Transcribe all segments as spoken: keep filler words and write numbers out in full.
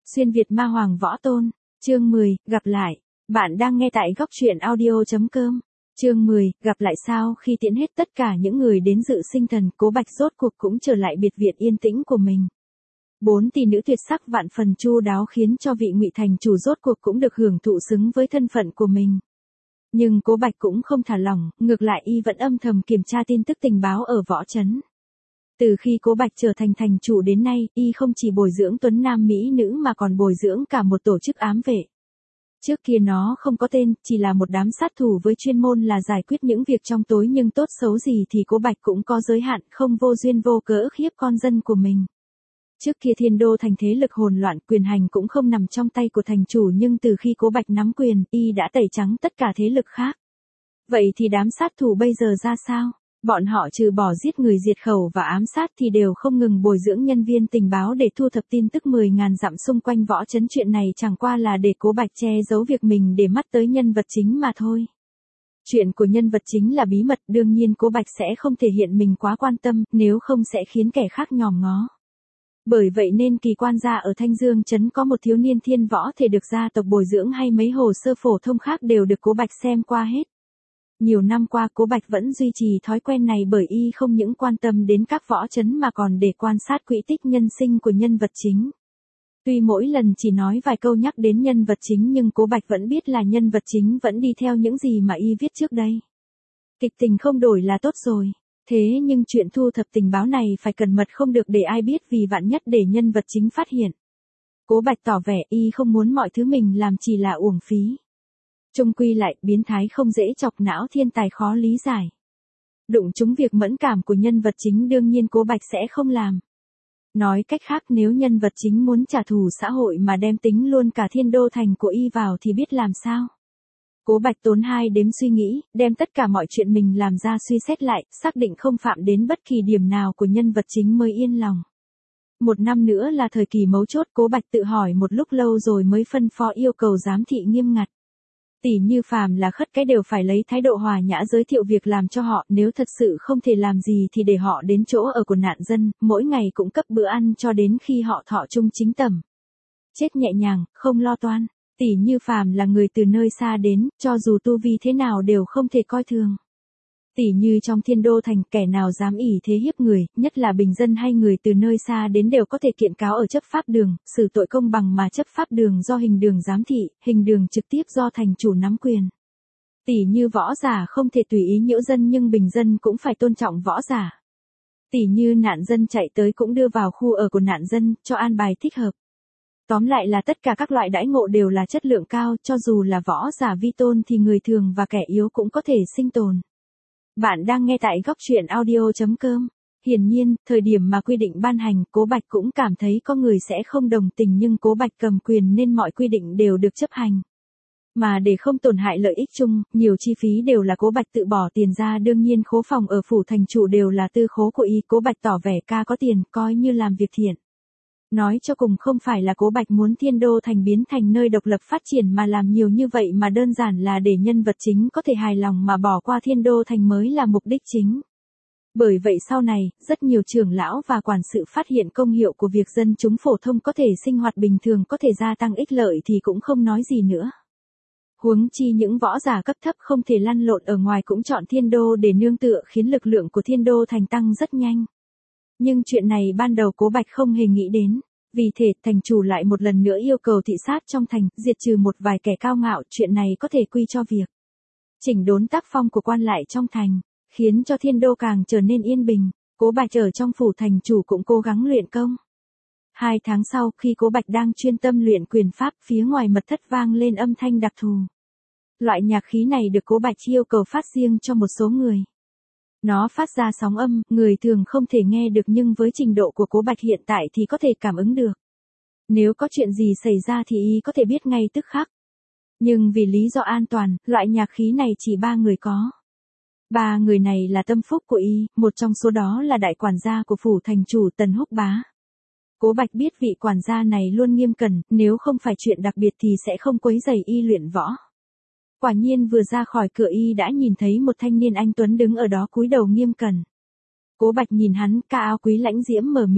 Xuyên Việt Ma Hoàng Võ Tôn, chương mười, gặp lại. Bạn đang nghe tại góc truyện audio chấm com. Chương mười, gặp lại sao khi tiễn hết tất cả những người đến dự sinh thần, Cố Bạch rốt cuộc cũng trở lại biệt viện yên tĩnh của mình. Bốn tỷ nữ tuyệt sắc vạn phần chu đáo khiến cho vị Ngụy thành chủ rốt cuộc cũng được hưởng thụ xứng với thân phận của mình. Nhưng Cố Bạch cũng không thả lỏng, ngược lại y vẫn âm thầm kiểm tra tin tức tình báo ở võ trấn. Từ khi Cố Bạch trở thành thành chủ đến nay, y không chỉ bồi dưỡng tuấn nam mỹ nữ mà còn bồi dưỡng cả một tổ chức ám vệ. Trước kia nó không có tên, chỉ là một đám sát thủ với chuyên môn là giải quyết những việc trong tối, nhưng tốt xấu gì thì Cố Bạch cũng có giới hạn, không vô duyên vô cớ ức hiếp con dân của mình. Trước kia Thiên Đô thành thế lực hỗn loạn, quyền hành cũng không nằm trong tay của thành chủ, nhưng từ khi Cố Bạch nắm quyền, y đã tẩy trắng tất cả thế lực khác. Vậy thì đám sát thủ bây giờ ra sao? Bọn họ trừ bỏ giết người diệt khẩu và ám sát thì đều không ngừng bồi dưỡng nhân viên tình báo để thu thập tin tức mười ngàn dặm xung quanh võ trấn. Chuyện này chẳng qua là để Cố Bạch che giấu việc mình để mắt tới nhân vật chính mà thôi. Chuyện của nhân vật chính là bí mật, đương nhiên Cố Bạch sẽ không thể hiện mình quá quan tâm, nếu không sẽ khiến kẻ khác nhòm ngó. Bởi vậy nên kỳ quan gia ở Thanh Dương trấn có một thiếu niên thiên võ thể được gia tộc bồi dưỡng, hay mấy hồ sơ phổ thông khác đều được Cố Bạch xem qua hết. Nhiều năm qua Cố Bạch vẫn duy trì thói quen này, bởi y không những quan tâm đến các võ trấn mà còn để quan sát quỹ tích nhân sinh của nhân vật chính. Tuy mỗi lần chỉ nói vài câu nhắc đến nhân vật chính, nhưng Cố Bạch vẫn biết là nhân vật chính vẫn đi theo những gì mà y viết trước đây. Kịch tình không đổi là tốt rồi. Thế nhưng chuyện thu thập tình báo này phải cẩn mật, không được để ai biết, vì vạn nhất để nhân vật chính phát hiện. Cố Bạch tỏ vẻ y không muốn mọi thứ mình làm chỉ là uổng phí. Chung quy lại, biến thái không dễ chọc, não thiên tài khó lý giải. Đụng trúng việc mẫn cảm của nhân vật chính đương nhiên Cố Bạch sẽ không làm. Nói cách khác, nếu nhân vật chính muốn trả thù xã hội mà đem tính luôn cả Thiên Đô thành của y vào thì biết làm sao. Cố Bạch tốn hai đếm suy nghĩ, đem tất cả mọi chuyện mình làm ra suy xét lại, xác định không phạm đến bất kỳ điểm nào của nhân vật chính mới yên lòng. Một năm nữa là thời kỳ mấu chốt, Cố Bạch tự hỏi một lúc lâu rồi mới phân phó yêu cầu giám thị nghiêm ngặt. Tỷ như phàm là khất cái đều phải lấy thái độ hòa nhã giới thiệu việc làm cho họ, nếu thật sự không thể làm gì thì để họ đến chỗ ở của nạn dân, mỗi ngày cũng cấp bữa ăn cho đến khi họ thọ trung chính tẩm. Chết nhẹ nhàng, không lo toan. Tỷ như phàm là người từ nơi xa đến, cho dù tu vi thế nào đều không thể coi thường. Tỷ như trong Thiên Đô thành, kẻ nào dám ỷ thế hiếp người, nhất là bình dân hay người từ nơi xa đến, đều có thể kiện cáo ở chấp pháp đường, xử tội công bằng, mà chấp pháp đường do hình đường giám thị, hình đường trực tiếp do thành chủ nắm quyền. Tỷ như võ giả không thể tùy ý nhiễu dân, nhưng bình dân cũng phải tôn trọng võ giả. Tỷ như nạn dân chạy tới cũng đưa vào khu ở của nạn dân, cho an bài thích hợp. Tóm lại là tất cả các loại đãi ngộ đều là chất lượng cao, cho dù là võ giả vi tôn thì người thường và kẻ yếu cũng có thể sinh tồn. Bạn đang nghe tại góc truyện audio chấm com. Hiển nhiên, thời điểm mà quy định ban hành, Cố Bạch cũng cảm thấy có người sẽ không đồng tình, nhưng Cố Bạch cầm quyền nên mọi quy định đều được chấp hành. Mà để không tổn hại lợi ích chung, nhiều chi phí đều là Cố Bạch tự bỏ tiền ra, đương nhiên khố phòng ở phủ thành chủ đều là tư khố của y. Cố Bạch tỏ vẻ ca có tiền, coi như làm việc thiện. Nói cho cùng không phải là Cố Bạch muốn Thiên Đô thành biến thành nơi độc lập phát triển, mà làm nhiều như vậy mà đơn giản là để nhân vật chính có thể hài lòng mà bỏ qua Thiên Đô thành mới là mục đích chính. Bởi vậy sau này, rất nhiều trưởng lão và quản sự phát hiện công hiệu của việc dân chúng phổ thông có thể sinh hoạt bình thường, có thể gia tăng ích lợi thì cũng không nói gì nữa. Huống chi những võ giả cấp thấp không thể lăn lộn ở ngoài cũng chọn Thiên Đô để nương tựa, khiến lực lượng của Thiên Đô thành tăng rất nhanh. Nhưng chuyện này ban đầu Cố Bạch không hề nghĩ đến. Vì thế, thành chủ lại một lần nữa yêu cầu thị sát trong thành, diệt trừ một vài kẻ cao ngạo. Chuyện này có thể quy cho việc chỉnh đốn tác phong của quan lại trong thành, khiến cho Thiên Đô càng trở nên yên bình. Cố Bạch ở trong phủ thành chủ cũng cố gắng luyện công. Hai tháng sau, khi Cố Bạch đang chuyên tâm luyện quyền pháp, phía ngoài mật thất vang lên âm thanh đặc thù. Loại nhạc khí này được Cố Bạch yêu cầu phát riêng cho một số người. Nó phát ra sóng âm, người thường không thể nghe được, nhưng với trình độ của Cố Bạch hiện tại thì có thể cảm ứng được. Nếu có chuyện gì xảy ra thì y có thể biết ngay tức khắc. Nhưng vì lý do an toàn, loại nhạc khí này chỉ ba người có. Ba người này là tâm phúc của y, một trong số đó là đại quản gia của phủ thành chủ Tần Húc Bá. Cố Bạch biết vị quản gia này luôn nghiêm cẩn, nếu không phải chuyện đặc biệt thì sẽ không quấy rầy y luyện võ. Quả nhiên vừa ra khỏi cửa y đã nhìn thấy một thanh niên anh tuấn đứng ở đó cúi đầu nghiêm cẩn. Cố Bạch nhìn hắn, ca áo quý lãnh diễm mở miệng,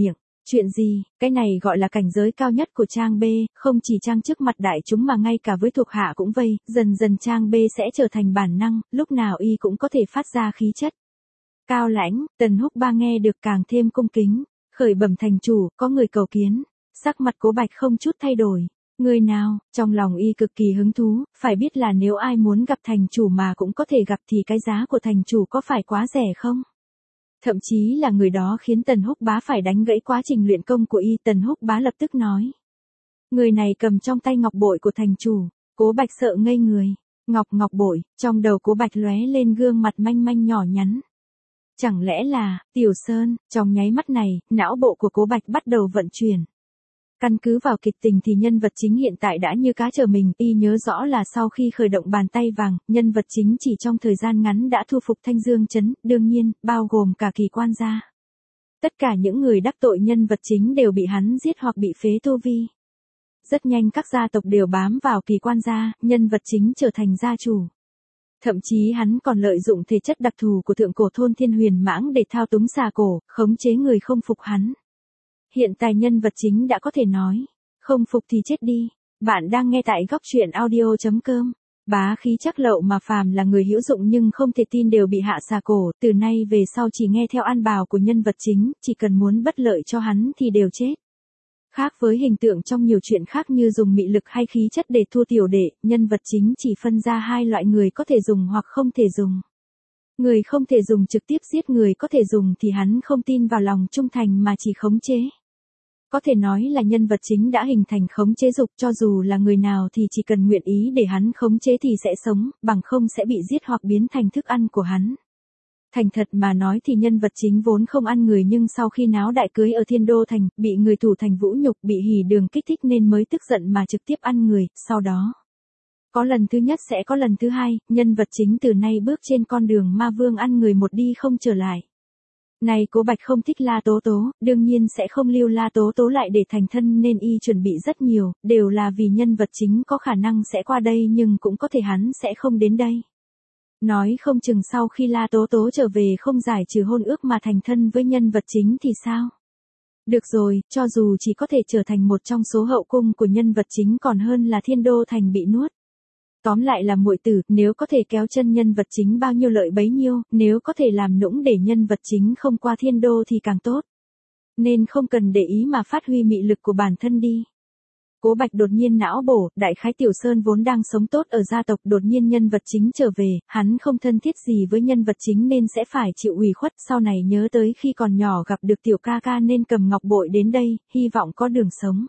Chuyện gì, cái này gọi là cảnh giới cao nhất của Trang B, không chỉ Trang trước mặt đại chúng mà ngay cả với thuộc hạ cũng vây, dần dần Trang B sẽ trở thành bản năng, lúc nào y cũng có thể phát ra khí chất. Cao lãnh, Tần Húc Ba nghe được càng thêm cung kính, khởi bẩm thành chủ, có người cầu kiến, sắc mặt Cố Bạch không chút thay đổi. Người nào, trong lòng y cực kỳ hứng thú, phải biết là nếu ai muốn gặp thành chủ mà cũng có thể gặp thì cái giá của thành chủ có phải quá rẻ không? Thậm chí là người đó khiến Tần Húc Bá phải đánh gãy quá trình luyện công của y. Tần Húc Bá lập tức nói. Người này cầm trong tay ngọc bội của thành chủ, Cố Bạch sợ ngây người. Ngọc ngọc bội, trong đầu Cố Bạch lóe lên gương mặt manh manh nhỏ nhắn. Chẳng lẽ là, Tiểu Sơn, trong nháy mắt này, não bộ của Cố Bạch bắt đầu vận chuyển. Căn cứ vào kịch tình thì nhân vật chính hiện tại đã như cá chờ mình, y nhớ rõ là sau khi khởi động bàn tay vàng, nhân vật chính chỉ trong thời gian ngắn đã thu phục Thanh Dương Trấn, đương nhiên, bao gồm cả Kỳ Quan gia. Tất cả những người đắc tội nhân vật chính đều bị hắn giết hoặc bị phế tu vi. Rất nhanh các gia tộc đều bám vào Kỳ Quan gia, nhân vật chính trở thành gia chủ. Thậm chí hắn còn lợi dụng thể chất đặc thù của thượng cổ thôn Thiên Huyền Mãng để thao túng xà cổ, khống chế người không phục hắn. Hiện tại nhân vật chính đã có thể nói, không phục thì chết đi. Bạn đang nghe tại góc truyện audio chấm com. Bá khí chắc lậu mà phàm là người hữu dụng nhưng không thể tin đều bị hạ xà cổ, từ nay về sau chỉ nghe theo an bào của nhân vật chính, chỉ cần muốn bất lợi cho hắn thì đều chết. Khác với hình tượng trong nhiều chuyện khác như dùng mị lực hay khí chất để thua tiểu đệ, nhân vật chính chỉ phân ra hai loại người có thể dùng hoặc không thể dùng. Người không thể dùng trực tiếp giết người có thể dùng thì hắn không tin vào lòng trung thành mà chỉ khống chế. Có thể nói là nhân vật chính đã hình thành khống chế dục, cho dù là người nào thì chỉ cần nguyện ý để hắn khống chế thì sẽ sống, bằng không sẽ bị giết hoặc biến thành thức ăn của hắn. Thành thật mà nói thì nhân vật chính vốn không ăn người nhưng sau khi náo đại cưới ở Thiên Đô Thành, bị người thủ thành vũ nhục, bị hỉ đường kích thích nên mới tức giận mà trực tiếp ăn người, sau đó. Có lần thứ nhất sẽ có lần thứ hai, nhân vật chính từ nay bước trên con đường ma vương ăn người một đi không trở lại. Này Cố Bạch không thích La Tố Tố, đương nhiên sẽ không lưu La Tố Tố lại để thành thân nên y chuẩn bị rất nhiều, đều là vì nhân vật chính có khả năng sẽ qua đây nhưng cũng có thể hắn sẽ không đến đây. Nói không chừng sau khi La Tố Tố trở về không giải trừ hôn ước mà thành thân với nhân vật chính thì sao? Được rồi, cho dù chỉ có thể trở thành một trong số hậu cung của nhân vật chính còn hơn là Thiên Đô Thành bị nuốt. Tóm lại là muội tử, nếu có thể kéo chân nhân vật chính bao nhiêu lợi bấy nhiêu, nếu có thể làm nũng để nhân vật chính không qua thiên đô thì càng tốt. Nên không cần để ý mà phát huy mị lực của bản thân đi. Cố Bạch đột nhiên não bổ, đại khái Tiểu Sơn vốn đang sống tốt ở gia tộc, đột nhiên nhân vật chính trở về, hắn không thân thiết gì với nhân vật chính nên sẽ phải chịu ủy khuất, sau này nhớ tới khi còn nhỏ gặp được Tiểu ca ca nên cầm ngọc bội đến đây, hy vọng có đường sống.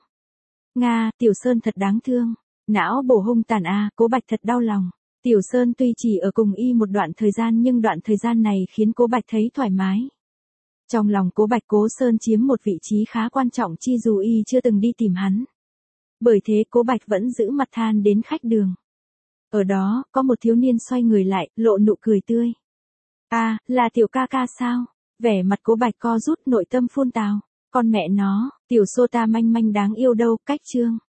Nga, Tiểu Sơn thật đáng thương. Não bổ hung tàn a, Cố Bạch thật đau lòng. Tiểu Sơn tuy chỉ ở cùng y một đoạn thời gian nhưng đoạn thời gian này khiến Cố Bạch thấy thoải mái. Trong lòng Cố Bạch Cố Sơn chiếm một vị trí khá quan trọng chi dù y chưa từng đi tìm hắn. Bởi thế Cố Bạch vẫn giữ mặt than đến khách đường. Ở đó, có một thiếu niên xoay người lại, lộ nụ cười tươi. À, là Tiểu ca ca sao? Vẻ mặt Cố Bạch co rút, nội tâm phun tào. Con mẹ nó, Tiểu Sô ta manh manh đáng yêu đâu, cách chương.